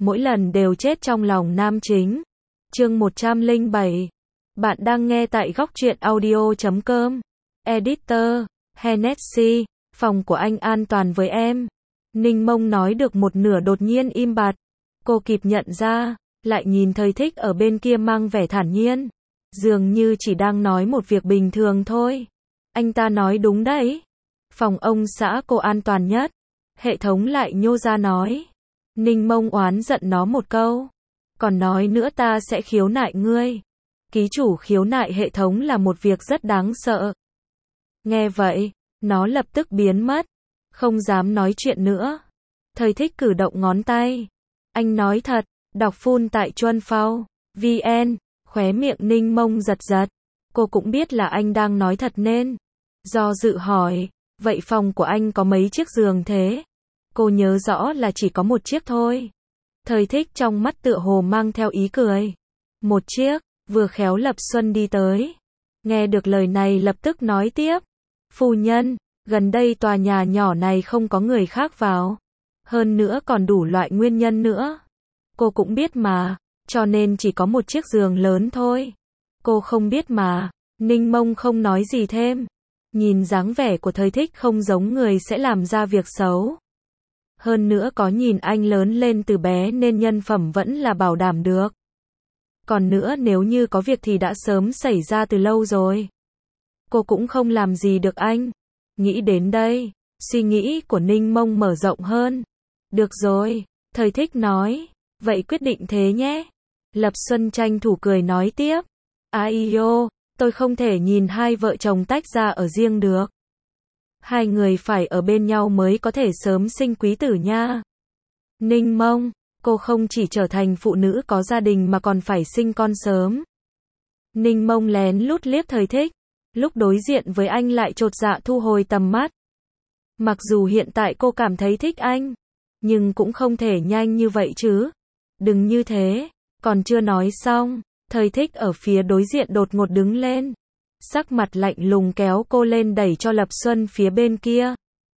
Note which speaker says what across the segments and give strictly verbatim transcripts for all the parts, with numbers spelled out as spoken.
Speaker 1: mỗi lần đều chết trong lòng nam chính. Chương một trăm lẻ bảy. Bạn đang nghe tại góc truyện audio chấm com. Editor, Hennessy, phòng của anh an toàn với em. Ninh Mông nói được một nửa đột nhiên im bặt. Cô kịp nhận ra, lại nhìn Thời Thích ở bên kia mang vẻ thản nhiên. Dường như chỉ đang nói một việc bình thường thôi. Anh ta nói đúng đấy. Phòng ông xã cô an toàn nhất. Hệ thống lại nhô ra nói. Ninh Mông oán giận nó một câu. Còn nói nữa ta sẽ khiếu nại ngươi. Ký chủ khiếu nại hệ thống là một việc rất đáng sợ. Nghe vậy, nó lập tức biến mất. Không dám nói chuyện nữa. Thời Thích cử động ngón tay. Anh nói thật, đọc full tại Chuân Phao, vn, khóe miệng Ninh Mông giật giật. Cô cũng biết là anh đang nói thật nên. Do dự hỏi, vậy phòng của anh có mấy chiếc giường thế? Cô nhớ rõ là chỉ có một chiếc thôi. Thời Thích trong mắt tựa hồ mang theo ý cười. Một chiếc, vừa khéo Lập Xuân đi tới. Nghe được lời này lập tức nói tiếp. Phu nhân, gần đây tòa nhà nhỏ này không có người khác vào. Hơn nữa còn đủ loại nguyên nhân nữa. Cô cũng biết mà, cho nên chỉ có một chiếc giường lớn thôi. Cô không biết mà. Ninh Mông không nói gì thêm. Nhìn dáng vẻ của Thời Thích không giống người sẽ làm ra việc xấu. Hơn nữa có nhìn anh lớn lên từ bé nên nhân phẩm vẫn là bảo đảm được. Còn nữa nếu như có việc thì đã sớm xảy ra từ lâu rồi. Cô cũng không làm gì được anh. Nghĩ đến đây, suy nghĩ của Ninh Mông mở rộng hơn. Được rồi, Thời Thích nói. Vậy quyết định thế nhé. Lập Xuân tranh thủ cười nói tiếp. Ai ô, tôi không thể nhìn hai vợ chồng tách ra ở riêng được. Hai người phải ở bên nhau mới có thể sớm sinh quý tử nha. Ninh Mông, cô không chỉ trở thành phụ nữ có gia đình mà còn phải sinh con sớm. Ninh Mông lén lút liếc Thời Thích. Lúc đối diện với anh lại chột dạ thu hồi tầm mắt. Mặc dù hiện tại cô cảm thấy thích anh, nhưng cũng không thể nhanh như vậy chứ. Đừng như thế, còn chưa nói xong, Thời Thích ở phía đối diện đột ngột đứng lên. Sắc mặt lạnh lùng kéo cô lên đẩy cho Lập Xuân phía bên kia.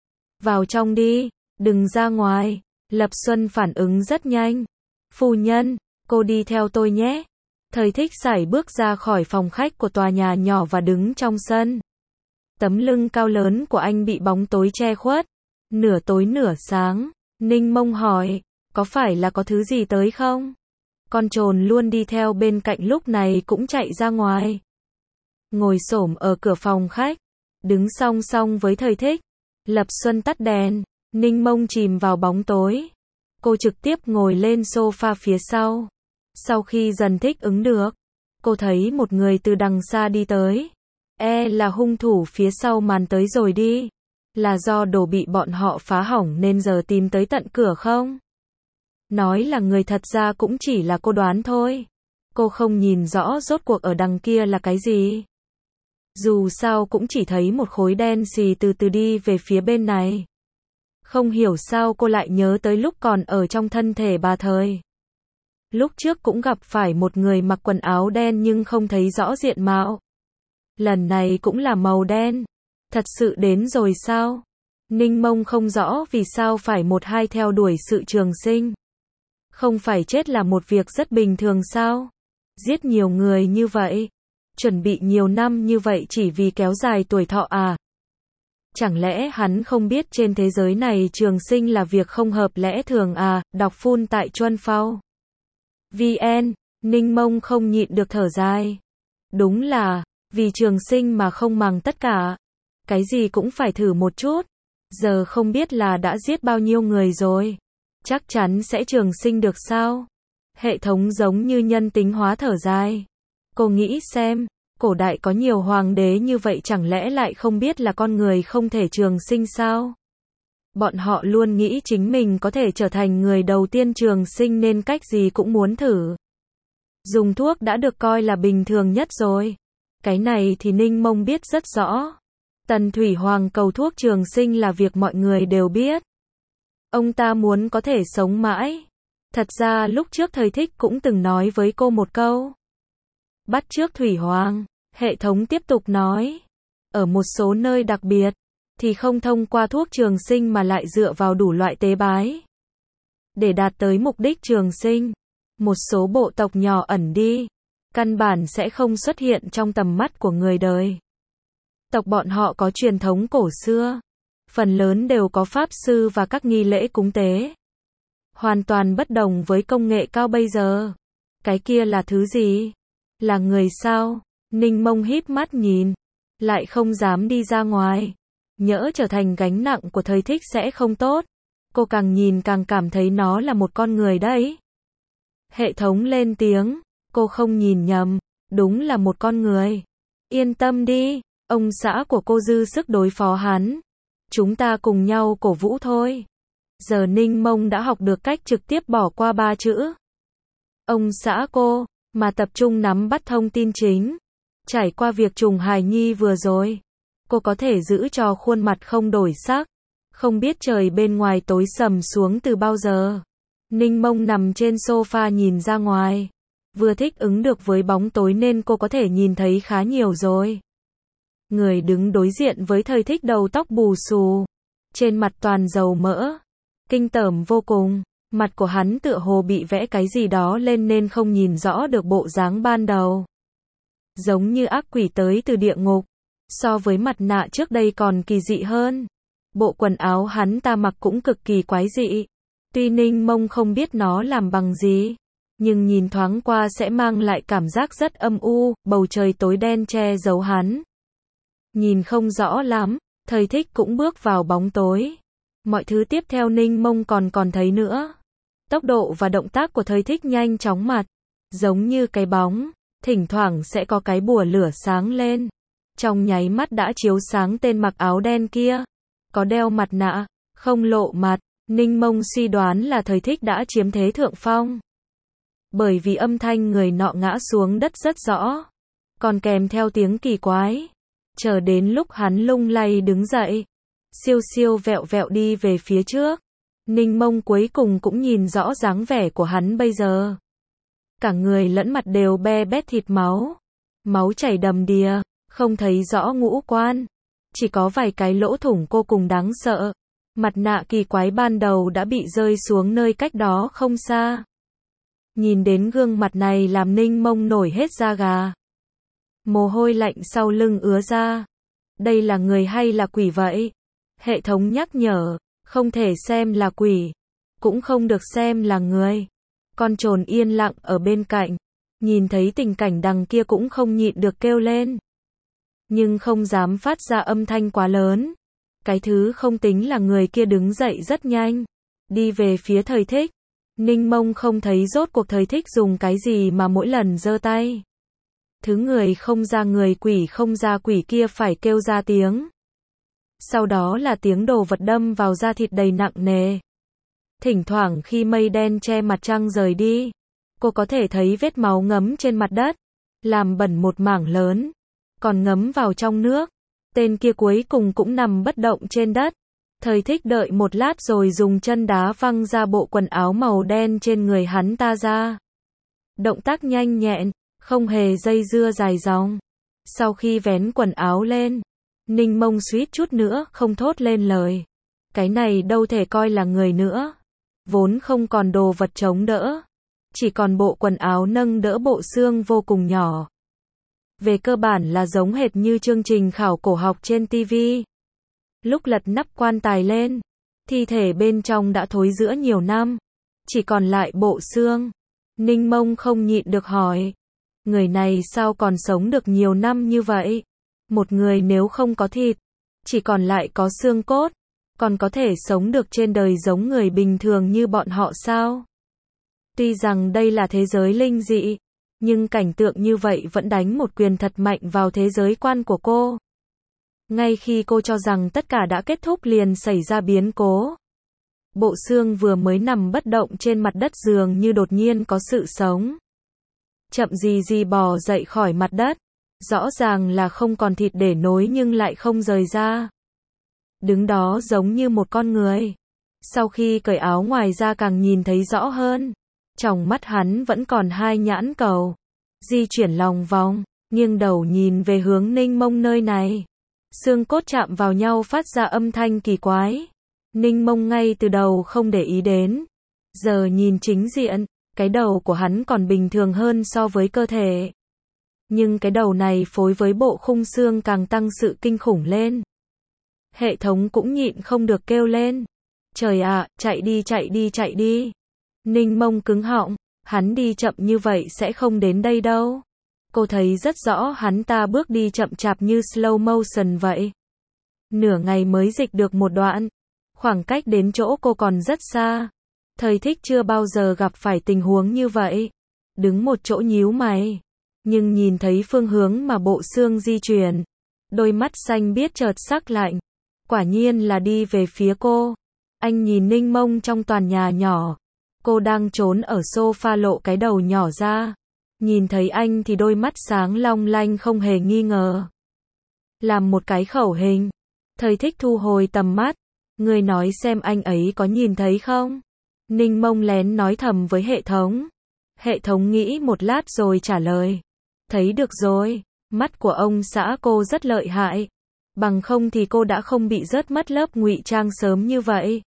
Speaker 1: Vào trong đi, đừng ra ngoài. Lập Xuân phản ứng rất nhanh. Phu nhân, cô đi theo tôi nhé. Thời Thích sải bước ra khỏi phòng khách của tòa nhà nhỏ và đứng trong sân. Tấm lưng cao lớn của anh bị bóng tối che khuất. Nửa tối nửa sáng, Ninh Mông hỏi, có phải là có thứ gì tới không? Con trồn luôn đi theo bên cạnh lúc này cũng chạy ra ngoài. Ngồi xổm ở cửa phòng khách, đứng song song với Thời Thích. Lập Xuân tắt đèn, Ninh Mông chìm vào bóng tối. Cô trực tiếp ngồi lên sofa phía sau. Sau khi dần thích ứng được, cô thấy một người từ đằng xa đi tới. E là hung thủ phía sau màn tới rồi đi. Là do đồ bị bọn họ phá hỏng nên giờ tìm tới tận cửa không? Nói là người thật ra cũng chỉ là cô đoán thôi. Cô không nhìn rõ rốt cuộc ở đằng kia là cái gì. Dù sao cũng chỉ thấy một khối đen xì từ từ đi về phía bên này. Không hiểu sao cô lại nhớ tới lúc còn ở trong thân thể bà Thời. Lúc trước cũng gặp phải một người mặc quần áo đen nhưng không thấy rõ diện mạo. Lần này cũng là màu đen. Thật sự đến rồi sao? Ninh Mông không rõ vì sao phải một hai theo đuổi sự trường sinh. Không phải chết là một việc rất bình thường sao? Giết nhiều người như vậy, chuẩn bị nhiều năm như vậy chỉ vì kéo dài tuổi thọ à? Chẳng lẽ hắn không biết trên thế giới này trường sinh là việc không hợp lẽ thường à? Đọc full tại Chuân Phao, vn, Ninh Mông không nhịn được thở dài. Đúng là, vì trường sinh mà không màng tất cả. Cái gì cũng phải thử một chút. Giờ không biết là đã giết bao nhiêu người rồi. Chắc chắn sẽ trường sinh được sao? Hệ thống giống như nhân tính hóa thở dài. Cô nghĩ xem, cổ đại có nhiều hoàng đế như vậy chẳng lẽ lại không biết là con người không thể trường sinh sao? Bọn họ luôn nghĩ chính mình có thể trở thành người đầu tiên trường sinh nên cách gì cũng muốn thử. Dùng thuốc đã được coi là bình thường nhất rồi. Cái này thì Ninh Mông biết rất rõ. Tần Thủy Hoàng cầu thuốc trường sinh là việc mọi người đều biết. Ông ta muốn có thể sống mãi. Thật ra lúc trước Thời Thích cũng từng nói với cô một câu. Bắt chước Thủy Hoàng, hệ thống tiếp tục nói. Ở một số nơi đặc biệt, thì không thông qua thuốc trường sinh mà lại dựa vào đủ loại tế bái. để đạt tới mục đích trường sinh. Một số bộ tộc nhỏ ẩn đi, căn bản sẽ không xuất hiện trong tầm mắt của người đời. Tộc bọn họ có truyền thống cổ xưa, phần lớn đều có pháp sư và các nghi lễ cúng tế. Hoàn toàn bất đồng với công nghệ cao bây giờ. Cái kia là thứ gì? Là người sao? Ninh Mông híp mắt nhìn, lại không dám đi ra ngoài. Nhỡ trở thành gánh nặng của thời thích sẽ không tốt. Cô càng nhìn càng cảm thấy nó là một con người đấy. Hệ thống lên tiếng, cô không nhìn nhầm, đúng là một con người. Yên tâm đi, ông xã của cô dư sức đối phó hắn. Chúng ta cùng nhau cổ vũ thôi. Giờ Ninh Mông đã học được cách trực tiếp bỏ qua ba chữ. Ông xã cô, mà tập trung nắm bắt thông tin chính. Trải qua việc trùng hài nhi vừa rồi, cô có thể giữ cho khuôn mặt không đổi sắc. Không biết trời bên ngoài tối sầm xuống từ bao giờ. Ninh Mông nằm trên sofa nhìn ra ngoài. Vừa thích ứng được với bóng tối nên cô có thể nhìn thấy khá nhiều rồi. Người đứng đối diện với thời thích đầu tóc bù xù. Trên mặt toàn dầu mỡ. Kinh tởm vô cùng. Mặt của hắn tựa hồ bị vẽ cái gì đó lên nên không nhìn rõ được bộ dáng ban đầu. Giống như ác quỷ tới từ địa ngục. So với mặt nạ trước đây còn kỳ dị hơn. Bộ quần áo hắn ta mặc cũng cực kỳ quái dị. Tuy Ninh Mông không biết nó làm bằng gì, nhưng nhìn thoáng qua sẽ mang lại cảm giác rất âm u, bầu trời tối đen che giấu hắn. Nhìn không rõ lắm, thời thích cũng bước vào bóng tối. Mọi thứ tiếp theo Ninh Mông còn còn thấy nữa. Tốc độ và động tác của thời thích nhanh chóng mặt, giống như cái bóng, thỉnh thoảng sẽ có cái bùa lửa sáng lên. Trong nháy mắt đã chiếu sáng tên mặc áo đen kia. Có đeo mặt nạ, không lộ mặt, Ninh Mông suy đoán là thời thích đã chiếm thế thượng phong. Bởi vì âm thanh người nọ ngã xuống đất rất rõ, còn kèm theo tiếng kỳ quái. Chờ đến lúc hắn lung lay đứng dậy, siêu siêu vẹo vẹo đi về phía trước. Ninh Mông cuối cùng cũng nhìn rõ dáng vẻ của hắn bây giờ. Cả người lẫn mặt đều be bét thịt máu. Máu chảy đầm đìa, không thấy rõ ngũ quan. Chỉ có vài cái lỗ thủng vô cùng đáng sợ. Mặt nạ kỳ quái ban đầu đã bị rơi xuống nơi cách đó không xa. Nhìn đến gương mặt này làm Ninh Mông nổi hết da gà. Mồ hôi lạnh sau lưng ứa ra. Đây là người hay là quỷ vậy? Hệ thống nhắc nhở, không thể xem là quỷ, cũng không được xem là người. Con trồn yên lặng ở bên cạnh, nhìn thấy tình cảnh đằng kia cũng không nhịn được kêu lên. Nhưng không dám phát ra âm thanh quá lớn. Cái thứ không tính là người kia đứng dậy rất nhanh, đi về phía thời thích. Ninh Mông không thấy rốt cuộc thời thích dùng cái gì mà mỗi lần giơ tay. Thứ người không ra người quỷ không ra quỷ kia phải kêu ra tiếng. Sau đó là tiếng đồ vật đâm vào da thịt đầy nặng nề. Thỉnh thoảng khi mây đen che mặt trăng rời đi, cô có thể thấy vết máu ngấm trên mặt đất, làm bẩn một mảng lớn, còn ngấm vào trong nước. Tên kia cuối cùng cũng nằm bất động trên đất. Thời thích đợi một lát rồi dùng chân đá văng ra bộ quần áo màu đen trên người hắn ta ra. Động tác nhanh nhẹn, không hề dây dưa dài dòng. Sau khi vén quần áo lên, Ninh Mông suýt chút nữa không thốt lên lời. Cái này đâu thể coi là người nữa. Vốn không còn đồ vật chống đỡ, chỉ còn bộ quần áo nâng đỡ bộ xương vô cùng nhỏ. Về cơ bản là giống hệt như chương trình khảo cổ học trên ti vi. Lúc lật nắp quan tài lên, thi thể bên trong đã thối rữa nhiều năm, chỉ còn lại bộ xương. Ninh Mông không nhịn được hỏi, người này sao còn sống được nhiều năm như vậy? Một người nếu không có thịt, chỉ còn lại có xương cốt, còn có thể sống được trên đời giống người bình thường như bọn họ sao? Tuy rằng đây là thế giới linh dị, nhưng cảnh tượng như vậy vẫn đánh một quyền thật mạnh vào thế giới quan của cô. Ngay khi cô cho rằng tất cả đã kết thúc liền xảy ra biến cố. Bộ xương vừa mới nằm bất động trên mặt đất dường như đột nhiên có sự sống. Chậm gì gì bò dậy khỏi mặt đất. Rõ ràng là không còn thịt để nối nhưng lại không rời ra. Đứng đó giống như một con người. Sau khi cởi áo ngoài ra càng nhìn thấy rõ hơn. Trong mắt hắn vẫn còn hai nhãn cầu. Di chuyển lòng vòng, nghiêng đầu nhìn về hướng Ninh Mông nơi này. Xương cốt chạm vào nhau phát ra âm thanh kỳ quái. Ninh Mông ngay từ đầu không để ý đến. Giờ nhìn chính diện, cái đầu của hắn còn bình thường hơn so với cơ thể. Nhưng cái đầu này phối với bộ khung xương càng tăng sự kinh khủng lên. Hệ thống cũng nhịn không được kêu lên. Trời ạ, chạy đi chạy đi chạy đi. Ninh Mông cứng họng, hắn đi chậm như vậy sẽ không đến đây đâu. Cô thấy rất rõ hắn ta bước đi chậm chạp như slow motion vậy. Nửa ngày mới dịch được một đoạn. Khoảng cách đến chỗ cô còn rất xa. Thầy Thích chưa bao giờ gặp phải tình huống như vậy. Đứng một chỗ nhíu mày. Nhưng nhìn thấy phương hướng mà bộ xương di chuyển. Đôi mắt xanh biếc chợt sắc lạnh. Quả nhiên là đi về phía cô. Anh nhìn Ninh Mông trong toàn nhà nhỏ. Cô đang trốn ở sofa lộ cái đầu nhỏ ra. Nhìn thấy anh thì đôi mắt sáng long lanh không hề nghi ngờ. Làm một cái khẩu hình. Thầy Thích thu hồi tầm mắt. Người nói xem anh ấy có nhìn thấy không? Ninh Mông lén nói thầm với hệ thống. Hệ thống nghĩ một lát rồi trả lời. Thấy được rồi, mắt của ông xã cô rất lợi hại. Bằng không thì cô đã không bị rớt mất lớp ngụy trang sớm như vậy.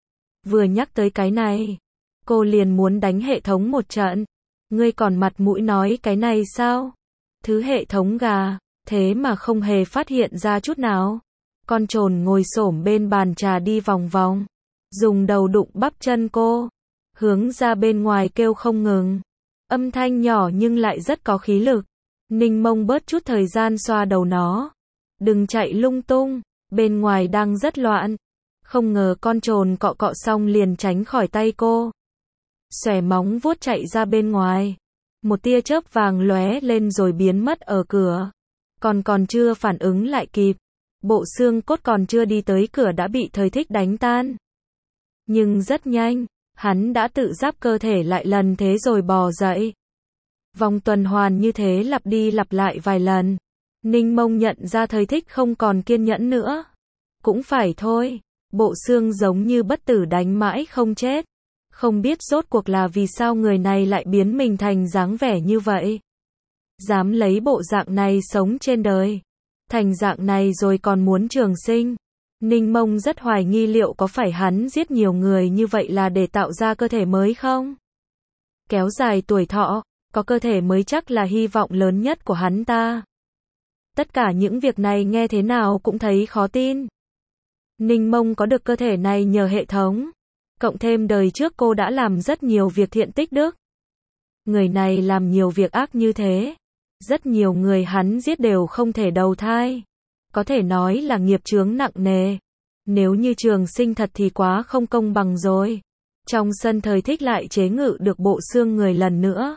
Speaker 1: Vừa nhắc tới cái này, cô liền muốn đánh hệ thống một trận. Ngươi còn mặt mũi nói cái này sao? Thứ hệ thống gà, thế mà không hề phát hiện ra chút nào. Con trồn ngồi xổm bên bàn trà đi vòng vòng, dùng đầu đụng bắp chân cô, hướng ra bên ngoài kêu không ngừng. Âm thanh nhỏ nhưng lại rất có khí lực. Ninh Mông bớt chút thời gian xoa đầu nó. Đừng chạy lung tung, bên ngoài đang rất loạn. Không ngờ con trồn cọ cọ xong liền tránh khỏi tay cô. Xòe móng vuốt chạy ra bên ngoài. Một tia chớp vàng lóe lên rồi biến mất ở cửa. Còn còn chưa phản ứng lại kịp. Bộ xương cốt còn chưa đi tới cửa đã bị Thời Thích đánh tan. Nhưng rất nhanh, hắn đã tự giáp cơ thể lại lần thế rồi bò dậy. Vòng tuần hoàn như thế lặp đi lặp lại vài lần. Ninh Mông nhận ra Thời Thích không còn kiên nhẫn nữa. Cũng phải thôi, bộ xương giống như bất tử đánh mãi không chết. Không biết rốt cuộc là vì sao người này lại biến mình thành dáng vẻ như vậy. Dám lấy bộ dạng này sống trên đời. Thành dạng này rồi còn muốn trường sinh. Ninh Mông rất hoài nghi liệu có phải hắn giết nhiều người như vậy là để tạo ra cơ thể mới không? Kéo dài tuổi thọ, có cơ thể mới chắc là hy vọng lớn nhất của hắn ta. Tất cả những việc này nghe thế nào cũng thấy khó tin. Ninh Mông có được cơ thể này nhờ hệ thống. Cộng thêm đời trước cô đã làm rất nhiều việc thiện tích đức. Người này làm nhiều việc ác như thế. Rất nhiều người hắn giết đều không thể đầu thai. Có thể nói là nghiệp chướng nặng nề. Nếu như trường sinh thật thì quá không công bằng rồi. Trong sân Thời Thích lại chế ngự được bộ xương người lần nữa.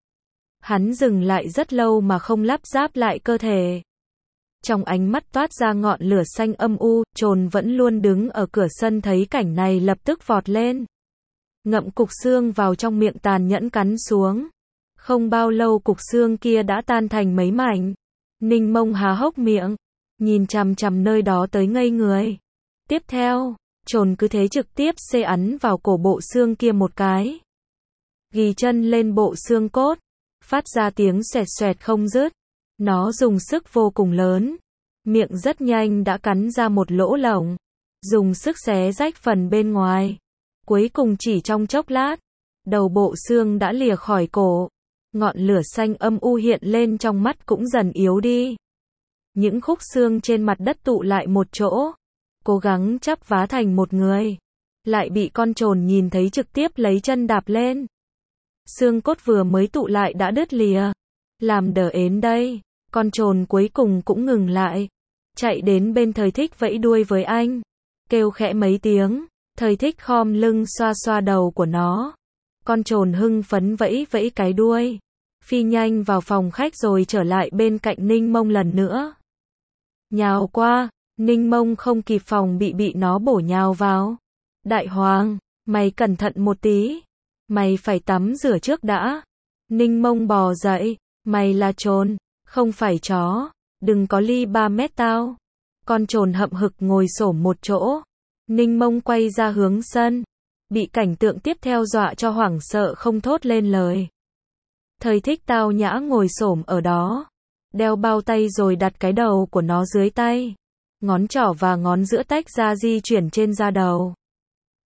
Speaker 1: Hắn dừng lại rất lâu mà không lắp ráp lại cơ thể. Trong ánh mắt toát ra ngọn lửa xanh âm u, trồn vẫn luôn đứng ở cửa sân thấy cảnh này lập tức vọt lên. Ngậm cục xương vào trong miệng tàn nhẫn cắn xuống. Không bao lâu cục xương kia đã tan thành mấy mảnh. Ninh Mông há hốc miệng, nhìn chằm chằm nơi đó tới ngây người. Tiếp theo, trồn cứ thế trực tiếp xê ấn vào cổ bộ xương kia một cái. Ghi chân lên bộ xương cốt, phát ra tiếng xoẹt xoẹt không dứt. Nó dùng sức vô cùng lớn, miệng rất nhanh đã cắn ra một lỗ lổng, dùng sức xé rách phần bên ngoài. Cuối cùng chỉ trong chốc lát, đầu bộ xương đã lìa khỏi cổ. Ngọn lửa xanh âm u hiện lên trong mắt cũng dần yếu đi. Những khúc xương trên mặt đất tụ lại một chỗ, cố gắng chắp vá thành một người. Lại bị con trồn nhìn thấy trực tiếp lấy chân đạp lên. Xương cốt vừa mới tụ lại đã đứt lìa. Làm đỡ ến đây, con trồn cuối cùng cũng ngừng lại. Chạy đến bên Thời Thích vẫy đuôi với anh. Kêu khẽ mấy tiếng, Thời Thích khom lưng xoa xoa đầu của nó. Con trồn hưng phấn vẫy vẫy cái đuôi. Phi nhanh vào phòng khách rồi trở lại bên cạnh Ninh Mông lần nữa. Nhào qua, Ninh Mông không kịp phòng bị bị nó bổ nhào vào. Đại Hoàng, mày cẩn thận một tí. Mày phải tắm rửa trước đã. Ninh Mông bò dậy. Mày là trồn, không phải chó. Đừng có ly ba mét tao. Con trồn hậm hực ngồi xổm một chỗ. Ninh Mông quay ra hướng sân. Bị cảnh tượng tiếp theo dọa cho hoảng sợ không thốt lên lời. Thời Thích tao nhã ngồi xổm ở đó. Đeo bao tay rồi đặt cái đầu của nó dưới tay. Ngón trỏ và ngón giữa tách ra di chuyển trên da đầu.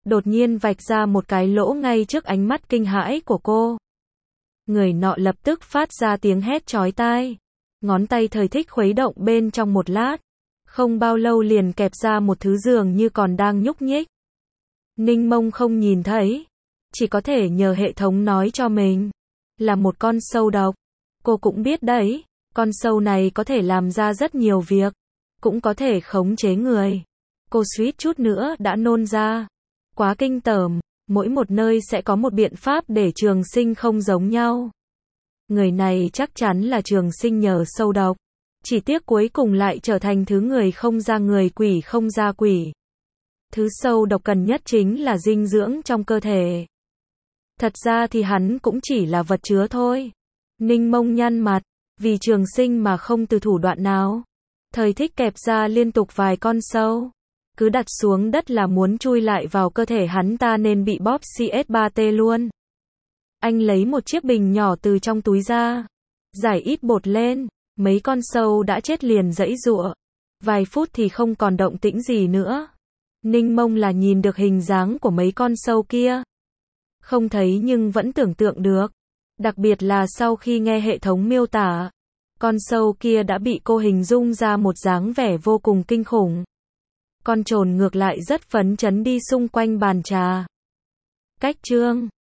Speaker 1: đột nhiên vạch ra một cái lỗ ngay trước ánh mắt kinh hãi của cô. Người nọ lập tức phát ra tiếng hét chói tai. Ngón tay thời thích khuấy động bên trong một lát. Không bao lâu liền kẹp ra một thứ dường như còn đang nhúc nhích. Ninh Mông không nhìn thấy. Chỉ có thể nhờ hệ thống nói cho mình. Là một con sâu độc. Cô cũng biết đấy. Con sâu này có thể làm ra rất nhiều việc. Cũng có thể khống chế người. Cô suýt chút nữa đã nôn ra. Quá kinh tởm. Mỗi một nơi sẽ có một biện pháp để trường sinh không giống nhau. Người này chắc chắn là trường sinh nhờ sâu độc. Chỉ tiếc cuối cùng lại trở thành thứ người không ra người, quỷ không ra quỷ. Thứ sâu độc cần nhất chính là dinh dưỡng trong cơ thể. Thật ra thì hắn cũng chỉ là vật chứa thôi. Ninh Mông nhăn mặt. Vì trường sinh mà không từ thủ đoạn nào. Thời thích kẹp ra liên tục vài con sâu. Cứ đặt xuống đất là muốn chui lại vào cơ thể hắn ta nên bị bóp C S ba T luôn. Anh lấy một chiếc bình nhỏ từ trong túi ra. Giải ít bột lên. Mấy con sâu đã chết liền giãy giụa. Vài phút thì không còn động tĩnh gì nữa. Ninh Mông là nhìn được hình dáng của mấy con sâu kia. Không thấy nhưng vẫn tưởng tượng được. Đặc biệt là sau khi nghe hệ thống miêu tả. Con sâu kia đã bị cô hình dung ra một dáng vẻ vô cùng kinh khủng. Con trồn ngược lại rất phấn chấn đi xung quanh bàn trà. Cách chương